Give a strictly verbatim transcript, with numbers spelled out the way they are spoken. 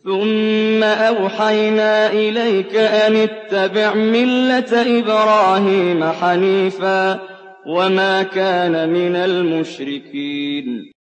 ثُمَّ أَوْحَيْنَا إِلَيْكَ أَنِ اتَّبِعْ مِلَّةَ إِبْرَاهِيمَ حَنِيفًا وَمَا كَانَ مِنَ الْمُشْرِكِينَ